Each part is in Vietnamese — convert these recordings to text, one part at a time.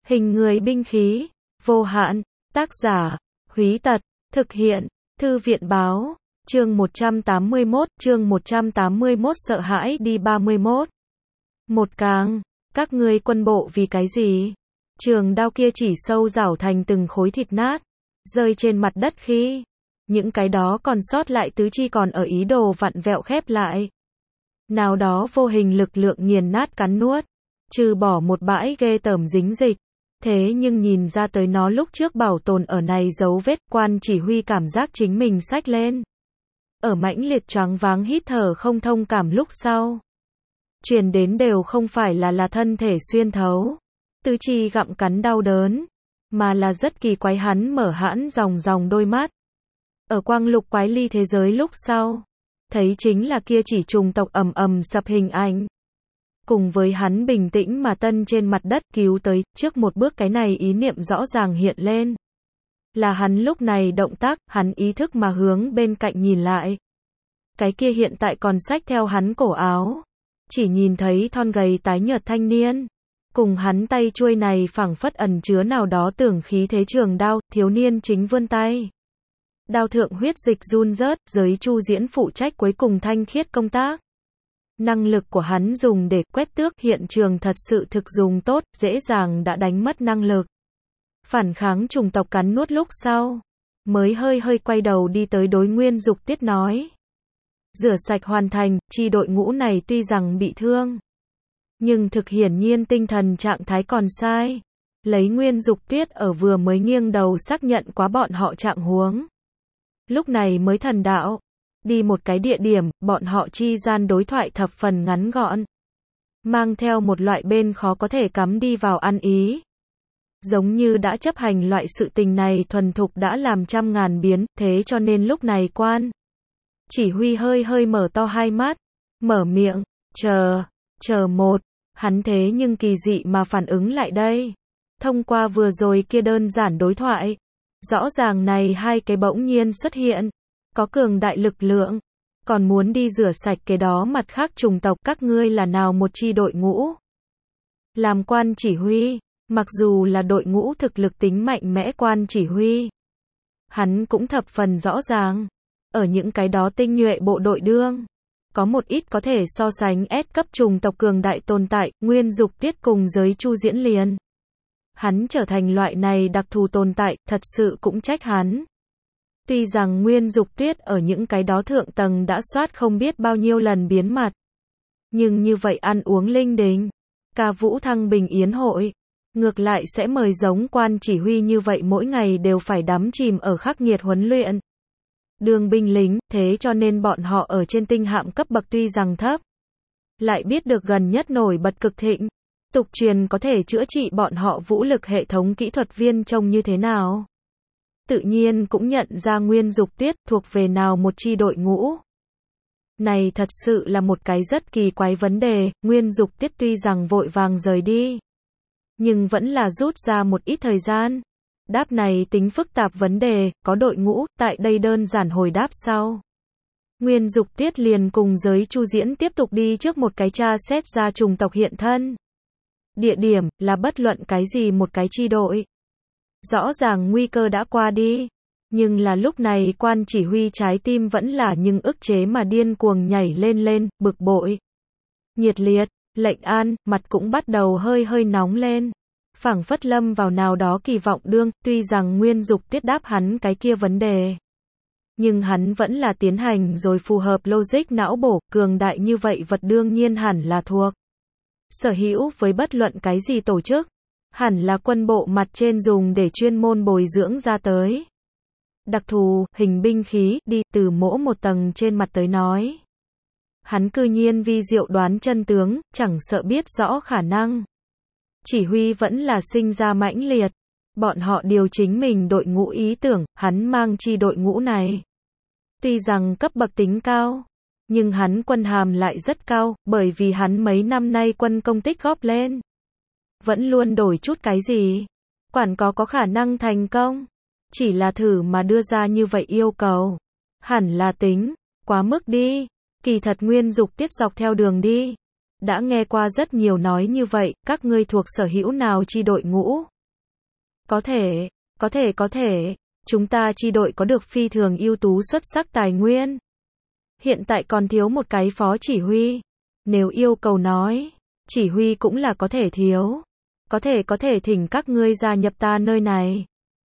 Hình người binh khí, vô hạn, tác giả, Húy Tật, thực hiện, Thư viện báo, chương 181, sợ hãi đi 31. Một càng, các ngươi quân bộ vì cái gì? Trường đao kia chỉ sâu rảo thành từng khối thịt nát, rơi trên mặt đất khi những cái đó còn sót lại tứ chi còn ở ý đồ vặn vẹo khép lại. Nào đó vô hình lực lượng nghiền nát cắn nuốt, trừ bỏ một bãi ghê tởm dính dịch. Thế nhưng nhìn ra tới nó lúc trước bảo tồn ở này dấu vết, quan chỉ huy cảm giác chính mình xách lên. Ở mãnh liệt choáng váng hít thở không thông cảm lúc sau. Truyền đến đều không phải là thân thể xuyên thấu, tứ chi gặm cắn đau đớn, mà là rất kỳ quái hắn mở hãn ròng đôi mắt. Ở quang lục quái ly thế giới lúc sau, thấy chính là kia chỉ trùng tộc ầm sập hình ảnh. Cùng với hắn bình tĩnh mà tân trên mặt đất cứu tới, trước một bước cái này ý niệm rõ ràng hiện lên. Là hắn lúc này động tác, hắn ý thức mà hướng bên cạnh nhìn lại. Cái kia hiện tại còn xách theo hắn cổ áo. Chỉ nhìn thấy thon gầy tái nhợt thanh niên. Cùng hắn tay chuôi này phảng phất ẩn chứa nào đó tưởng khí thế trường đao, thiếu niên chính vươn tay. Đao thượng huyết dịch run rớt, giới Chu Diễn phụ trách cuối cùng thanh khiết công tác. Năng lực của hắn dùng để quét tước hiện trường thật sự thực dùng tốt, dễ dàng đã đánh mất năng lực. Phản kháng chủng tộc cắn nuốt lúc sau, mới hơi quay đầu đi tới đối Nguyên Dục Tiết nói. Rửa sạch hoàn thành, chi đội ngũ này tuy rằng bị thương, nhưng thực hiển nhiên tinh thần trạng thái còn sai. Lấy Nguyên Dục Tiết ở vừa mới nghiêng đầu xác nhận quá bọn họ trạng huống. Lúc này mới thần đạo. Đi một cái địa điểm, bọn họ chi gian đối thoại thập phần ngắn gọn. Mang theo một loại bên khó có thể cắm đi vào ăn ý. Giống như đã chấp hành loại sự tình này thuần thục đã làm trăm ngàn biến, thế cho nên lúc này quan chỉ huy hơi mở to hai mắt, mở miệng, chờ một, hắn thế nhưng kỳ dị mà phản ứng lại đây. Thông qua vừa rồi kia đơn giản đối thoại, rõ ràng này hai cái bỗng nhiên xuất hiện. Có cường đại lực lượng, còn muốn đi rửa sạch cái đó mặt khác chủng tộc, các ngươi là nào một chi đội ngũ. Làm quan chỉ huy, mặc dù là đội ngũ thực lực tính mạnh mẽ quan chỉ huy, hắn cũng thập phần rõ ràng, ở những cái đó tinh nhuệ bộ đội đương, có một ít có thể so sánh S cấp chủng tộc cường đại tồn tại, Nguyên Dục Tiết cùng giới Chu Diễn liền. Hắn trở thành loại này đặc thù tồn tại, thật sự cũng trách hắn. Tuy rằng Nguyên Dục Tuyết ở những cái đó thượng tầng đã soát không biết bao nhiêu lần biến mặt. Nhưng như vậy ăn uống linh đình, ca vũ thăng bình yến hội, ngược lại sẽ mời giống quan chỉ huy như vậy mỗi ngày đều phải đắm chìm ở khắc nghiệt huấn luyện. Đường binh lính, thế cho nên bọn họ ở trên tinh hạm cấp bậc tuy rằng thấp, lại biết được gần nhất nổi bật cực thịnh. Tục truyền có thể chữa trị bọn họ vũ lực hệ thống kỹ thuật viên trông như thế nào. Tự nhiên cũng nhận ra Nguyên Dục Tuyết thuộc về nào một chi đội ngũ. Này thật sự là một cái rất kỳ quái vấn đề, Nguyên Dục Tuyết tuy rằng vội vàng rời đi, nhưng vẫn là rút ra một ít thời gian. Đáp này tính phức tạp vấn đề, có đội ngũ, tại đây đơn giản hồi đáp sau. Nguyên Dục Tuyết liền cùng giới Chu Diễn tiếp tục đi trước một cái tra xét ra chủng tộc hiện thân. Địa điểm, là bất luận cái gì một cái chi đội. Rõ ràng nguy cơ đã qua đi, nhưng là lúc này quan chỉ huy trái tim vẫn là nhưng ức chế mà điên cuồng nhảy lên, bực bội. Nhiệt liệt, lệnh an, mặt cũng bắt đầu hơi nóng lên. Phảng phất lâm vào nào đó kỳ vọng đương, tuy rằng Nguyên Dục Tiết đáp hắn cái kia vấn đề. Nhưng hắn vẫn là tiến hành rồi phù hợp logic não bổ, cường đại như vậy vật đương nhiên hẳn là thuộc sở hữu với bất luận cái gì tổ chức. Hẳn là quân bộ mặt trên dùng để chuyên môn bồi dưỡng ra tới. Đặc thù, hình binh khí, đi, từ mỗi một tầng trên mặt tới nói. Hắn cư nhiên vi diệu đoán chân tướng, chẳng sợ biết rõ khả năng. Chỉ huy vẫn là sinh ra mãnh liệt. Bọn họ điều chính mình đội ngũ ý tưởng, hắn mang chi đội ngũ này. Tuy rằng cấp bậc tính cao, nhưng hắn quân hàm lại rất cao, bởi vì hắn mấy năm nay quân công tích góp lên. Vẫn luôn đổi chút cái gì. Quản có khả năng thành công. Chỉ là thử mà đưa ra như vậy yêu cầu. Hẳn là tính, quá mức đi. Kỳ thật Nguyên Dục Tiết dọc theo đường đi. Đã nghe qua rất nhiều nói như vậy, các ngươi thuộc sở hữu nào chi đội ngũ. Có thể. Chúng ta chi đội có được phi thường ưu tú xuất sắc tài nguyên. Hiện tại còn thiếu một cái phó chỉ huy. Nếu yêu cầu nói, chỉ huy cũng là có thể thiếu. Có thể thỉnh các ngươi gia nhập ta nơi này.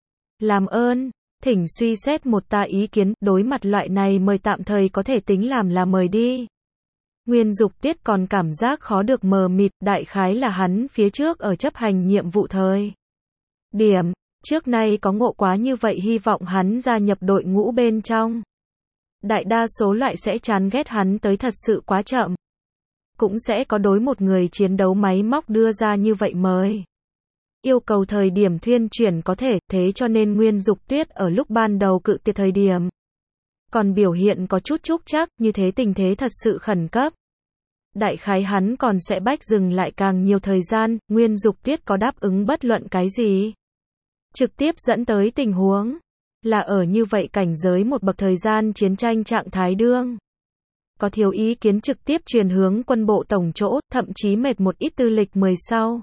Làm ơn, thỉnh suy xét một ta ý kiến, đối mặt loại này mời tạm thời có thể tính làm là mời đi. Nguyên Dục Tiết còn cảm giác khó được mờ mịt, đại khái là hắn phía trước ở chấp hành nhiệm vụ thời điểm, trước nay có ngộ quá như vậy hy vọng hắn gia nhập đội ngũ bên trong. Đại đa số loại sẽ chán ghét hắn tới thật sự quá chậm. Cũng sẽ có đối một người chiến đấu máy móc đưa ra như vậy mời. Yêu cầu thời điểm thuyên chuyển có thể, thế cho nên Nguyên Dục Tuyết ở lúc ban đầu cự tuyệt thời điểm. Còn biểu hiện có chút trúc chắc, như thế tình thế thật sự khẩn cấp. Đại khái hắn còn sẽ bách dừng lại càng nhiều thời gian, Nguyên Dục Tuyết có đáp ứng bất luận cái gì. Trực tiếp dẫn tới tình huống, là ở như vậy cảnh giới một bậc thời gian chiến tranh trạng thái đương. Có thiếu ý kiến trực tiếp truyền hướng quân bộ tổng chỗ, thậm chí mệt một ít tư lịch 10 sau.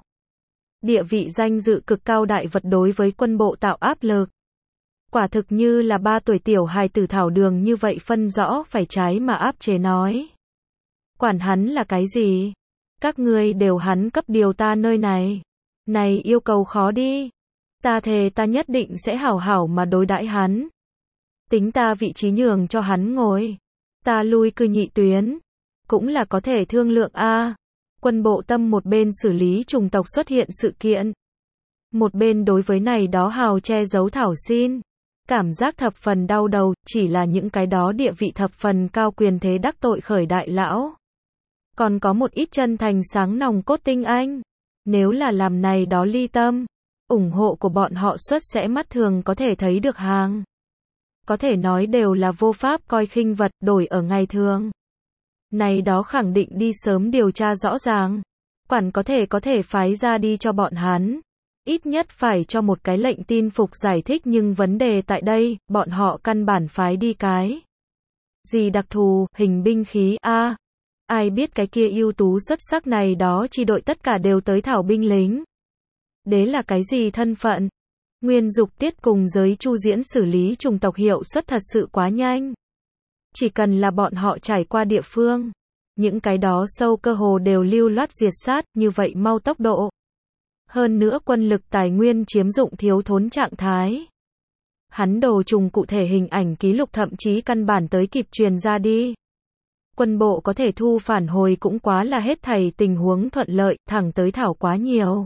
Địa vị danh dự cực cao đại vật đối với quân bộ tạo áp lực. Quả thực như là 3 tuổi tiểu hài tử thảo đường như vậy phân rõ phải trái mà áp chế nói. Quản hắn là cái gì? Các ngươi đều hắn cấp điều ta nơi này. Này yêu cầu khó đi. Ta thề ta nhất định sẽ hảo hảo mà đối đãi hắn. Tính ta vị trí nhường cho hắn ngồi. Ta lui cư nhị tuyến. Cũng là có thể thương lượng a. Quân bộ tâm một bên xử lý chủng tộc xuất hiện sự kiện. Một bên đối với này đó hào che giấu thảo xin. Cảm giác thập phần đau đầu, chỉ là những cái đó địa vị thập phần cao quyền thế đắc tội khởi đại lão. Còn có một ít chân thành sáng nòng cốt tinh anh. Nếu là làm này đó ly tâm, ủng hộ của bọn họ xuất sẽ mắt thường có thể thấy được hàng. Có thể nói đều là vô pháp coi khinh vật đổi ở ngày thường. Này đó khẳng định đi sớm điều tra rõ ràng. Quản có thể phái ra đi cho bọn hắn. Ít nhất phải cho một cái lệnh tin phục giải thích nhưng vấn đề tại đây, bọn họ căn bản phái đi cái. Gì đặc thù, hình binh khí a. Ai biết cái kia ưu tú xuất sắc này đó chi đội tất cả đều tới thảo binh lính. Đế là cái gì thân phận? Nguyên Dục Tiết cùng giới Chu Diễn xử lý chủng tộc hiệu suất thật sự quá nhanh. Chỉ cần là bọn họ trải qua địa phương, những cái đó sâu cơ hồ đều lưu loát diệt sát, như vậy mau tốc độ. Hơn nữa quân lực tài nguyên chiếm dụng thiếu thốn trạng thái. Hắn đồ trùng cụ thể hình ảnh ký lục thậm chí căn bản tới kịp truyền ra đi. Quân bộ có thể thu phản hồi cũng quá là hết thảy tình huống thuận lợi, thẳng tới thảo quá nhiều.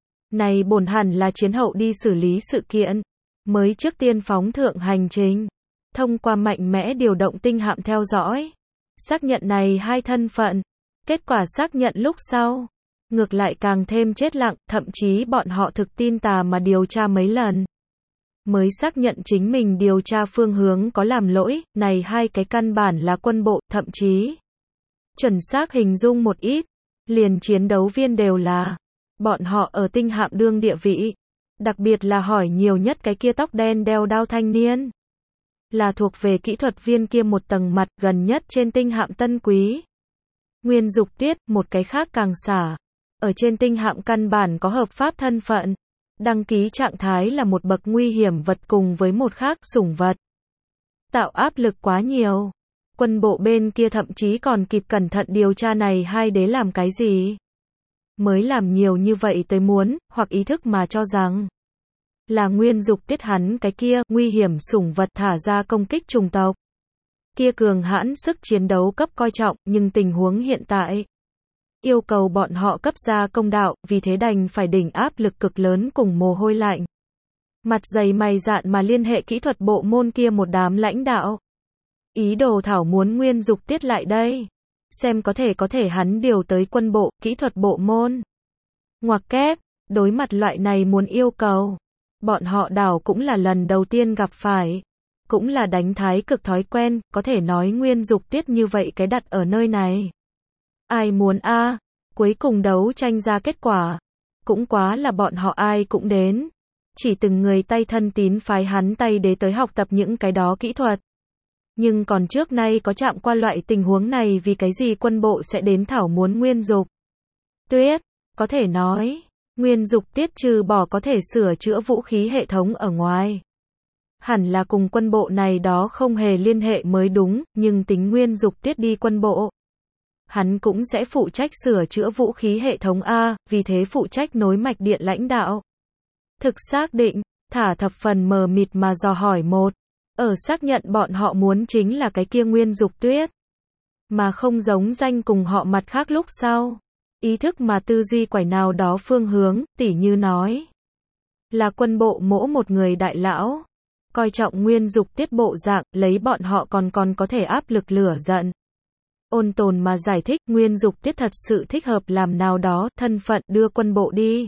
Này bổn hẳn là chiến hậu đi xử lý sự kiện, mới trước tiên phóng thượng hành trình, thông qua mạnh mẽ điều động tinh hạm theo dõi, xác nhận này hai thân phận, kết quả xác nhận lúc sau, ngược lại càng thêm chết lặng, thậm chí bọn họ thực tin tà mà điều tra mấy lần, mới xác nhận chính mình điều tra phương hướng có làm lỗi, này hai cái căn bản là quân bộ, thậm chí chuẩn xác hình dung một ít, liền chiến đấu viên đều là bọn họ ở tinh hạm đương địa vị, đặc biệt là hỏi nhiều nhất cái kia tóc đen đeo đao thanh niên, là thuộc về kỹ thuật viên kia một tầng mặt gần nhất trên tinh hạm Tân Quý. Nguyên Dục Tiết, một cái khác càng xả, ở trên tinh hạm căn bản có hợp pháp thân phận, đăng ký trạng thái là một bậc nguy hiểm vật cùng với một khác sủng vật. Tạo áp lực quá nhiều. Quân bộ bên kia thậm chí còn kịp cẩn thận điều tra này hai đế làm cái gì. Mới làm nhiều như vậy tới muốn, hoặc ý thức mà cho rằng là Nguyên Dục Tiết hắn cái kia nguy hiểm sủng vật thả ra công kích chủng tộc. Kia cường hãn sức chiến đấu cấp coi trọng, nhưng tình huống hiện tại yêu cầu bọn họ cấp ra công đạo, vì thế đành phải đỉnh áp lực cực lớn cùng mồ hôi lạnh. Mặt dày mày dạn mà liên hệ kỹ thuật bộ môn kia một đám lãnh đạo. Ý đồ thảo muốn Nguyên Dục Tiết lại đây. Xem có thể hắn điều tới quân bộ, kỹ thuật bộ môn. Ngoặc kép, đối mặt loại này muốn yêu cầu. Bọn họ đảo cũng là lần đầu tiên gặp phải. Cũng là đánh thái cực thói quen, có thể nói Nguyên Dục Tiết như vậy cái đặt ở nơi này. Ai muốn a? Cuối cùng đấu tranh ra kết quả. Cũng quá là bọn họ ai cũng đến. Chỉ từng người tay thân tín phái hắn tay để tới học tập những cái đó kỹ thuật. Nhưng còn trước nay có chạm qua loại tình huống này vì cái gì quân bộ sẽ đến thảo muốn Nguyên Dục Tuyết, có thể nói, Nguyên Dục Tiết trừ bỏ có thể sửa chữa vũ khí hệ thống ở ngoài. Hẳn là cùng quân bộ này đó không hề liên hệ mới đúng, nhưng tính Nguyên Dục Tiết đi quân bộ. Hắn cũng sẽ phụ trách sửa chữa vũ khí hệ thống A, vì thế phụ trách nối mạch điện lãnh đạo. Thực xác định, thả thập phần mờ mịt mà dò hỏi một. Ở xác nhận bọn họ muốn chính là cái kia Nguyên Dục Tuyết. Mà không giống danh cùng họ mặt khác lúc sau. Ý thức mà tư duy quải nào đó phương hướng, tỉ như nói. Là quân bộ mỗ một người đại lão. Coi trọng Nguyên Dục Tiết bộ dạng, lấy bọn họ còn có thể áp lực lửa giận. Ôn tồn mà giải thích Nguyên Dục Tiết thật sự thích hợp làm nào đó, thân phận đưa quân bộ đi.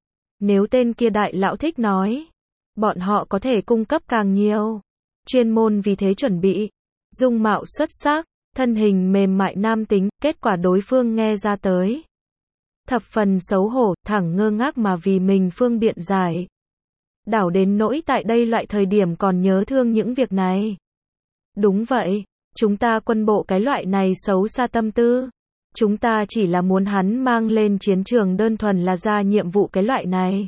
Nếu tên kia đại lão thích nói, bọn họ có thể cung cấp càng nhiều. Chuyên môn vì thế chuẩn bị. Dung mạo xuất sắc, thân hình mềm mại nam tính, kết quả đối phương nghe ra tới. Thập phần xấu hổ, thẳng ngơ ngác mà vì mình phương biện giải. Đảo đến nỗi tại đây loại thời điểm còn nhớ thương những việc này. Đúng vậy, chúng ta quân bộ cái loại này xấu xa tâm tư. Chúng ta chỉ là muốn hắn mang lên chiến trường đơn thuần là ra nhiệm vụ cái loại này.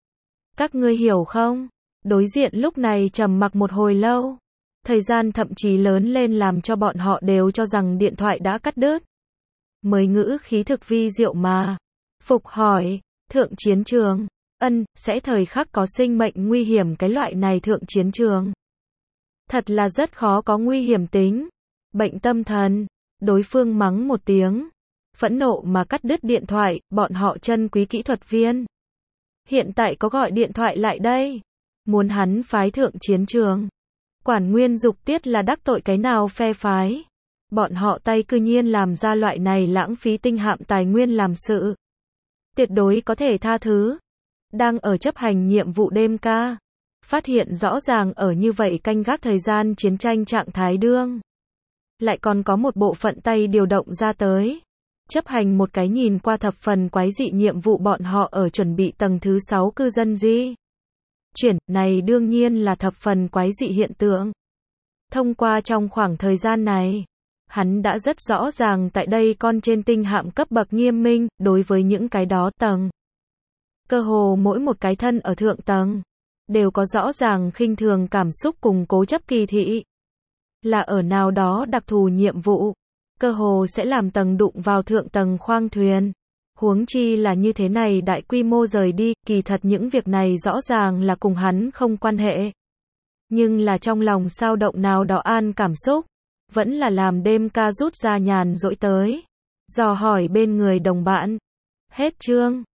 Các ngươi hiểu không? Đối diện lúc này trầm mặc một hồi lâu. Thời gian thậm chí lớn lên làm cho bọn họ đều cho rằng điện thoại đã cắt đứt. Mới ngữ khí thực vi diệu mà. Phục hỏi, thượng chiến trường, sẽ thời khắc có sinh mệnh nguy hiểm cái loại này thượng chiến trường. Thật là rất khó có nguy hiểm tính. Bệnh tâm thần, đối phương mắng một tiếng. Phẫn nộ mà cắt đứt điện thoại, bọn họ chân quý kỹ thuật viên. Hiện tại có gọi điện thoại lại đây. Muốn hắn phái thượng chiến trường. Quản Nguyên Dục Tiết là đắc tội cái nào phe phái. Bọn họ tay cư nhiên làm ra loại này lãng phí tinh hạm tài nguyên làm sự. Tuyệt đối có thể tha thứ. Đang ở chấp hành nhiệm vụ đêm ca. Phát hiện rõ ràng ở như vậy canh gác thời gian chiến tranh trạng thái đương. Lại còn có một bộ phận tay điều động ra tới. Chấp hành một cái nhìn qua thập phần quái dị nhiệm vụ bọn họ ở chuẩn bị tầng thứ 6 cư dân di. Chuyển, này đương nhiên là thập phần quái dị hiện tượng. Thông qua trong khoảng thời gian này, hắn đã rất rõ ràng tại đây con trên tinh hạm cấp bậc nghiêm minh, đối với những cái đó tầng. Cơ hồ mỗi một cái thân ở thượng tầng, đều có rõ ràng khinh thường cảm xúc cùng cố chấp kỳ thị. Là ở nào đó đặc thù nhiệm vụ, cơ hồ sẽ làm tầng đụng vào thượng tầng khoang thuyền. Huống chi là như thế này đại quy mô rời đi, kỳ thật những việc này rõ ràng là cùng hắn không quan hệ. Nhưng là trong lòng sao động nào đó an cảm xúc, vẫn là làm đêm ca rút ra nhàn rỗi tới. Dò hỏi bên người đồng bạn. Hết chương.